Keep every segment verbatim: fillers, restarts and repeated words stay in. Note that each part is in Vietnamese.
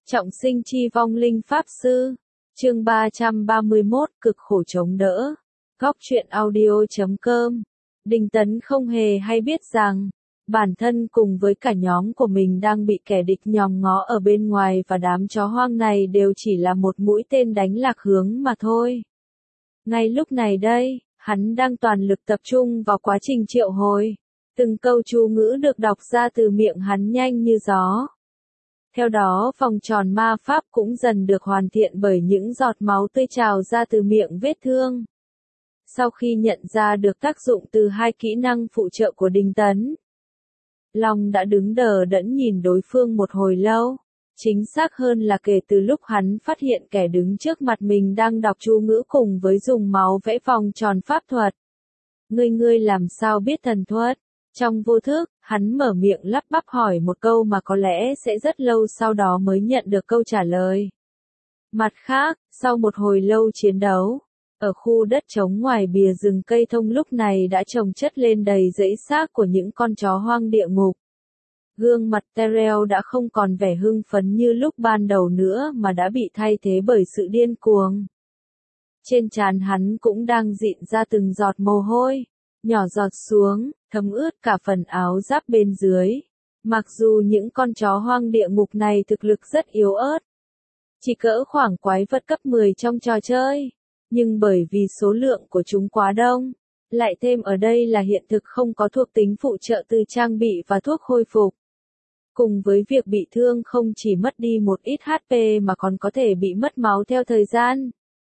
Trọng sinh chi vong linh pháp sư. Chương ba trăm ba mươi mốt, cực khổ chống đỡ. Góc truyện audio chấm com. Đinh Tấn không hề hay biết rằng, bản thân cùng với cả nhóm của mình đang bị kẻ địch nhòm ngó ở bên ngoài và đám chó hoang này đều chỉ là một mũi tên đánh lạc hướng mà thôi. Ngay lúc này đây, hắn đang toàn lực tập trung vào quá trình triệu hồi. Từng câu chú ngữ được đọc ra từ miệng hắn nhanh như gió. Theo đó vòng tròn ma pháp cũng dần được hoàn thiện bởi những giọt máu tươi trào ra từ miệng vết thương. Sau khi nhận ra được tác dụng từ hai kỹ năng phụ trợ của Đinh Tấn, Long đã đứng đờ đẫn nhìn đối phương một hồi lâu. Chính xác hơn là kể từ lúc hắn phát hiện kẻ đứng trước mặt mình đang đọc chú ngữ cùng với dùng máu vẽ vòng tròn pháp thuật. Ngươi ngươi làm sao biết thần thuật? Trong vô thức, hắn mở miệng lắp bắp hỏi một câu mà có lẽ sẽ rất lâu sau đó mới nhận được câu trả lời. Mặt khác, sau một hồi lâu chiến đấu, ở khu đất trống ngoài bìa rừng cây thông lúc này đã chồng chất lên đầy rẫy xác của những con chó hoang địa ngục. Gương mặt Terrell đã không còn vẻ hưng phấn như lúc ban đầu nữa mà đã bị thay thế bởi sự điên cuồng. Trên trán hắn cũng đang rịn ra từng giọt mồ hôi, nhỏ giọt xuống, thấm ướt cả phần áo giáp bên dưới. Mặc dù những con chó hoang địa ngục này thực lực rất yếu ớt, chỉ cỡ khoảng quái vật cấp mười trong trò chơi, nhưng bởi vì số lượng của chúng quá đông, lại thêm ở đây là hiện thực không có thuộc tính phụ trợ từ trang bị và thuốc hồi phục. Cùng với việc bị thương không chỉ mất đi một ít hát pê mà còn có thể bị mất máu theo thời gian,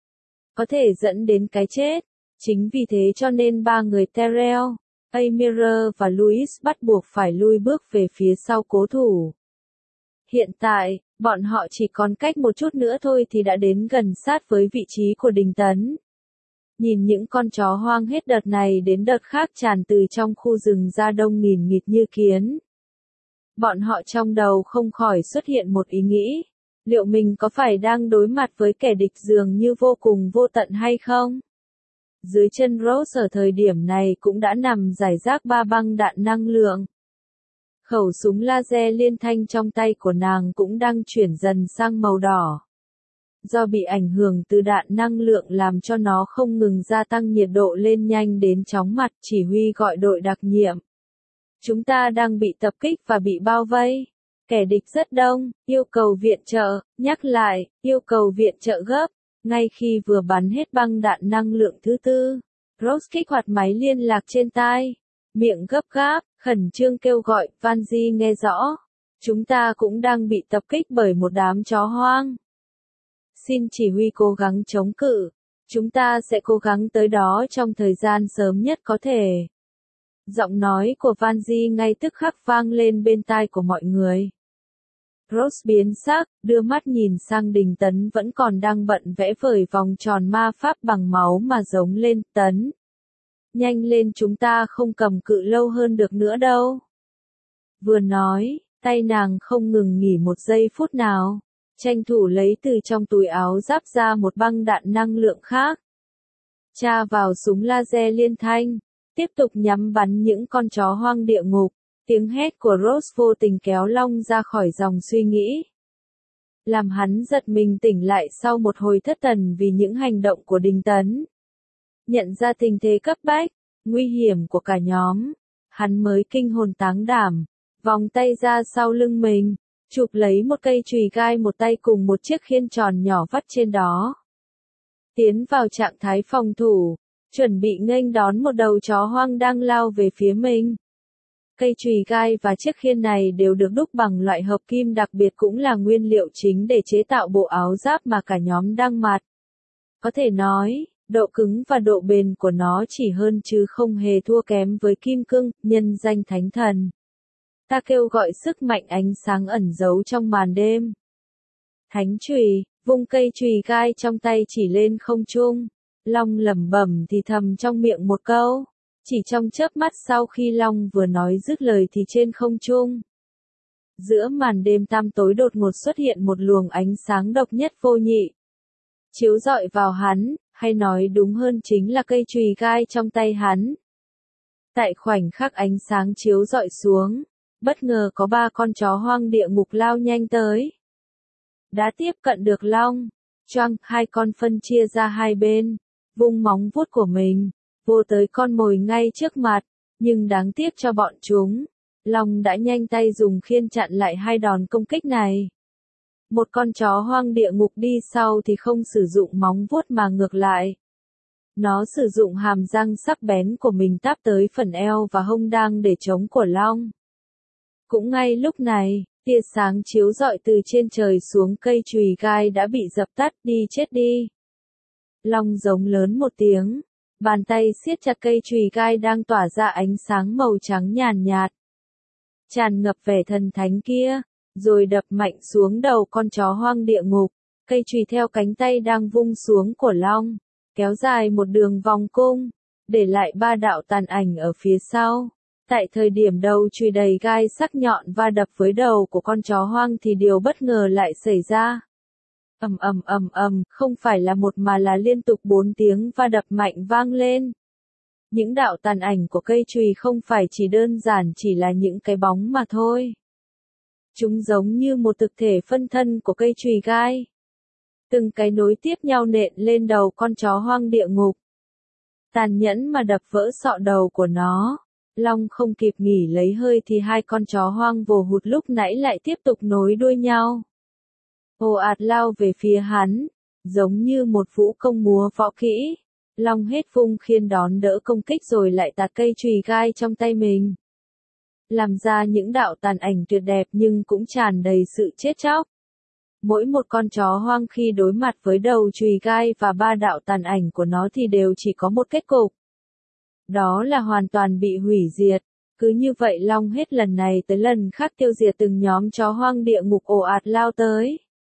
có thể dẫn đến cái chết. Chính vì thế cho nên ba người Terrell, Amir và Louis bắt buộc phải lui bước về phía sau cố thủ. Hiện tại, bọn họ chỉ còn cách một chút nữa thôi thì đã đến gần sát với vị trí của Đinh Tấn. Nhìn những con chó hoang hết đợt này đến đợt khác tràn từ trong khu rừng ra đông nghìn nghịt như kiến. Bọn họ trong đầu không khỏi xuất hiện một ý nghĩ, liệu mình có phải đang đối mặt với kẻ địch dường như vô cùng vô tận hay không? Dưới chân Rose ở thời điểm này cũng đã nằm rải rác ba băng đạn năng lượng. Khẩu súng laser liên thanh trong tay của nàng cũng đang chuyển dần sang màu đỏ. Do bị ảnh hưởng từ đạn năng lượng làm cho nó không ngừng gia tăng nhiệt độ lên nhanh đến chóng mặt, chỉ huy gọi đội đặc nhiệm. Chúng ta đang bị tập kích và bị bao vây. Kẻ địch rất đông, yêu cầu viện trợ, nhắc lại, yêu cầu viện trợ gấp. Ngay khi vừa bắn hết băng đạn năng lượng thứ tư, Rose kích hoạt máy liên lạc trên tai. Miệng gấp gáp, khẩn trương kêu gọi, Vanji nghe rõ. Chúng ta cũng đang bị tập kích bởi một đám chó hoang. Xin chỉ huy cố gắng chống cự. Chúng ta sẽ cố gắng tới đó trong thời gian sớm nhất có thể. Giọng nói của Vanji ngay tức khắc vang lên bên tai của mọi người. Rose biến sắc, đưa mắt nhìn sang Đinh Tấn vẫn còn đang bận vẽ vời vòng tròn ma pháp bằng máu mà giống lên, Tấn. Nhanh lên, chúng ta không cầm cự lâu hơn được nữa đâu. Vừa nói, tay nàng không ngừng nghỉ một giây phút nào, tranh thủ lấy từ trong túi áo giáp ra một băng đạn năng lượng khác. Tra vào súng laser liên thanh, tiếp tục nhắm bắn những con chó hoang địa ngục. Tiếng hét của Rose vô tình kéo Long ra khỏi dòng suy nghĩ. Làm hắn giật mình tỉnh lại sau một hồi thất thần vì những hành động của Đinh Tấn. Nhận ra tình thế cấp bách, nguy hiểm của cả nhóm, hắn mới kinh hồn táng đảm, vòng tay ra sau lưng mình, chụp lấy một cây chùy gai một tay cùng một chiếc khiên tròn nhỏ vắt trên đó. Tiến vào trạng thái phòng thủ, chuẩn bị nghênh đón một đầu chó hoang đang lao về phía mình. Cây chùy gai và chiếc khiên này đều được đúc bằng loại hợp kim đặc biệt cũng là nguyên liệu chính để chế tạo bộ áo giáp mà cả nhóm đang mặc. Có thể nói, độ cứng và độ bền của nó chỉ hơn chứ không hề thua kém với kim cương, nhân danh thánh thần. Ta kêu gọi sức mạnh ánh sáng ẩn giấu trong màn đêm. Thánh chùy, vung cây chùy gai trong tay chỉ lên không trung. Long lẩm bẩm thì thầm trong miệng một câu. Chỉ trong chớp mắt sau khi Long vừa nói dứt lời thì trên không trung, giữa màn đêm tăm tối đột ngột xuất hiện một luồng ánh sáng độc nhất vô nhị. Chiếu rọi vào hắn, hay nói đúng hơn chính là cây chùy gai trong tay hắn. Tại khoảnh khắc ánh sáng chiếu rọi xuống, bất ngờ có ba con chó hoang địa ngục lao nhanh tới. đã tiếp cận được long. Choang, hai con phân chia ra hai bên, vung móng vuốt của mình, vô tới con mồi ngay trước mặt, nhưng đáng tiếc cho bọn chúng, long đã nhanh tay dùng khiên chặn lại hai đòn công kích này. Một con chó hoang địa ngục đi sau thì không sử dụng móng vuốt mà ngược lại. Nó sử dụng hàm răng sắc bén của mình táp tới phần eo và hông đang để chống của long. Cũng ngay lúc này, tia sáng chiếu rọi từ trên trời xuống cây chùy gai đã bị dập tắt, đi chết đi. Long giống lớn một tiếng, bàn tay siết chặt cây chùy gai đang tỏa ra ánh sáng màu trắng nhàn nhạt, tràn ngập vẻ thần thánh kia, rồi đập mạnh xuống đầu con chó hoang địa ngục. Cây chùy theo cánh tay đang vung xuống của long, kéo dài một đường vòng cung, để lại ba đạo tàn ảnh ở phía sau. Tại thời điểm đầu chùy đầy gai sắc nhọn va đập với đầu của con chó hoang thì điều bất ngờ lại xảy ra. Ầm ầm ầm ầm, không phải là một mà là liên tục bốn tiếng va đập mạnh vang lên. Những đạo tàn ảnh của cây chùy không phải chỉ đơn giản chỉ là những cái bóng mà thôi. Chúng giống như một thực thể phân thân của cây chùy gai. Từng cái nối tiếp nhau nện lên đầu con chó hoang địa ngục. Tàn nhẫn mà đập vỡ sọ đầu của nó. Long không kịp nghỉ lấy hơi thì hai con chó hoang vồ hụt lúc nãy lại tiếp tục nối đuôi nhau. Ồ ạt lao về phía hắn, giống như một vũ công múa võ kỹ. Long hết vung khiên đón đỡ công kích rồi lại tạt cây chùy gai trong tay mình. Làm ra những đạo tàn ảnh tuyệt đẹp nhưng cũng tràn đầy sự chết chóc. Mỗi một con chó hoang khi đối mặt với đầu chùy gai và ba đạo tàn ảnh của nó thì đều chỉ có một kết cục. Đó là hoàn toàn bị hủy diệt. Cứ như vậy long hết lần này tới lần khác tiêu diệt từng nhóm chó hoang địa ngục ồ ạt lao tới.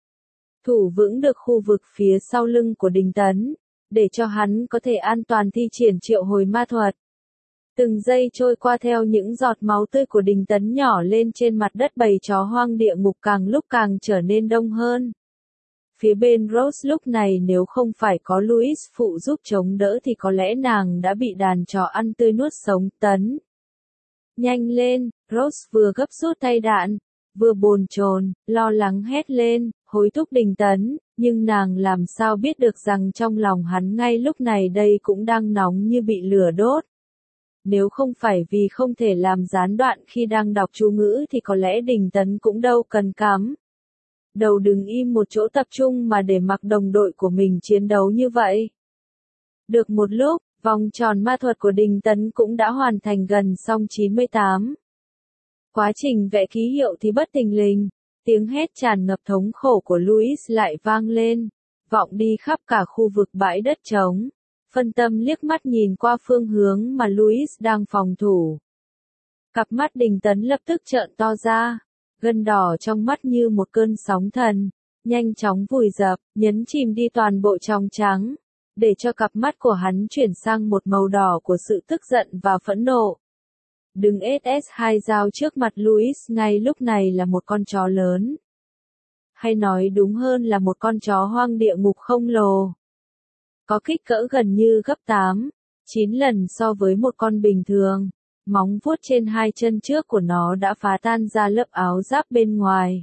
Thủ vững được khu vực phía sau lưng của Đình Tấn, để cho hắn có thể an toàn thi triển triệu hồi ma thuật. Từng giây trôi qua theo những giọt máu tươi của Đình Tấn nhỏ lên trên mặt đất, bầy chó hoang địa ngục càng lúc càng trở nên đông hơn. Phía bên Rose lúc này nếu không phải có Louis phụ giúp chống đỡ thì có lẽ nàng đã bị đàn chó ăn tươi nuốt sống. Tấn, nhanh lên, Rose vừa gấp rút tay đạn, vừa bồn chồn, lo lắng hét lên, hối thúc Đình Tấn, nhưng nàng làm sao biết được rằng trong lòng hắn ngay lúc này đây cũng đang nóng như bị lửa đốt. Nếu không phải vì không thể làm gián đoạn khi đang đọc chú ngữ thì có lẽ Đình Tấn cũng đâu cần cắm đầu đứng im một chỗ tập trung mà để mặc đồng đội của mình chiến đấu như vậy. Được một lúc, vòng tròn ma thuật của Đình Tấn cũng đã hoàn thành gần xong chín mươi tám. Quá trình vẽ ký hiệu thì bất thình lình, tiếng hét tràn ngập thống khổ của Louis lại vang lên, vọng đi khắp cả khu vực bãi đất trống. Phân tâm liếc mắt nhìn qua phương hướng mà Louis đang phòng thủ. Cặp mắt Đình Tấn lập tức trợn to ra, gân đỏ trong mắt như một cơn sóng thần, nhanh chóng vùi dập, nhấn chìm đi toàn bộ tròng trắng, để cho cặp mắt của hắn chuyển sang một màu đỏ của sự tức giận và phẫn nộ. Đứng ét ét hai dao trước mặt Louis ngay lúc này là một con chó lớn. Hay nói đúng hơn là một con chó hoang địa ngục khổng lồ. Có kích cỡ gần như gấp tám, chín lần so với một con bình thường. Móng vuốt trên hai chân trước của nó đã phá tan ra lớp áo giáp bên ngoài,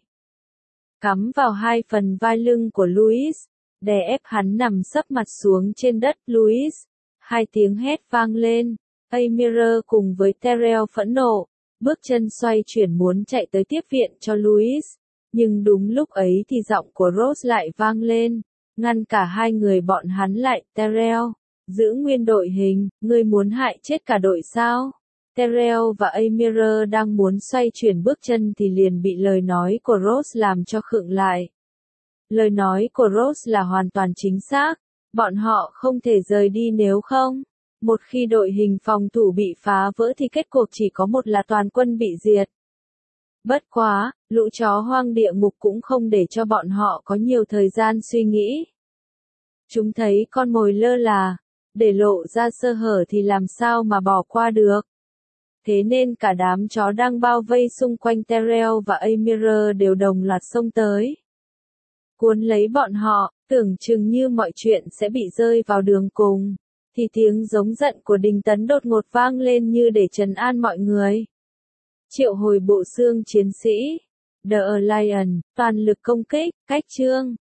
cắm vào hai phần vai lưng của Louis, đè ép hắn nằm sấp mặt xuống trên đất. Louis, hai tiếng hét vang lên. Amir cùng với Terrell phẫn nộ, bước chân xoay chuyển muốn chạy tới tiếp viện cho Louis, nhưng đúng lúc ấy thì giọng của Rose lại vang lên, ngăn cả hai người bọn hắn lại. Terrell, giữ nguyên đội hình, ngươi muốn hại chết cả đội sao? Terrell và Amir đang muốn xoay chuyển bước chân thì liền bị lời nói của Rose làm cho khựng lại. Lời nói của Rose là hoàn toàn chính xác, bọn họ không thể rời đi nếu không. Một khi đội hình phòng thủ bị phá vỡ thì kết cuộc chỉ có một là toàn quân bị diệt. Bất quá, lũ chó hoang địa ngục cũng không để cho bọn họ có nhiều thời gian suy nghĩ. Chúng thấy con mồi lơ là, để lộ ra sơ hở thì làm sao mà bỏ qua được. Thế nên cả đám chó đang bao vây xung quanh Terrell và Amir đều đồng loạt xông tới, cuốn lấy bọn họ, tưởng chừng như mọi chuyện sẽ bị rơi vào đường cùng. Thì tiếng giống giận của Đình Tấn đột ngột vang lên như để trấn an mọi người. Triệu hồi bộ xương chiến sĩ. The Lion, toàn lực công kích, cách chương.